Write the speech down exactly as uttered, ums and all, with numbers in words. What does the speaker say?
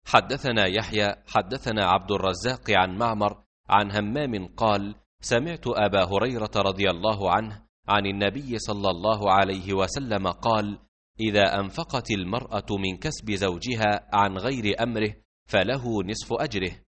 حدثنا يحيى حدثنا عبد الرزاق عن معمر عن همام قال: سمعت أبا هريرة رضي الله عنه عن النبي صلى الله عليه وسلم قال: إذا أنفقت المرأة من كسب زوجها عن غير أمره فله نصف أجره،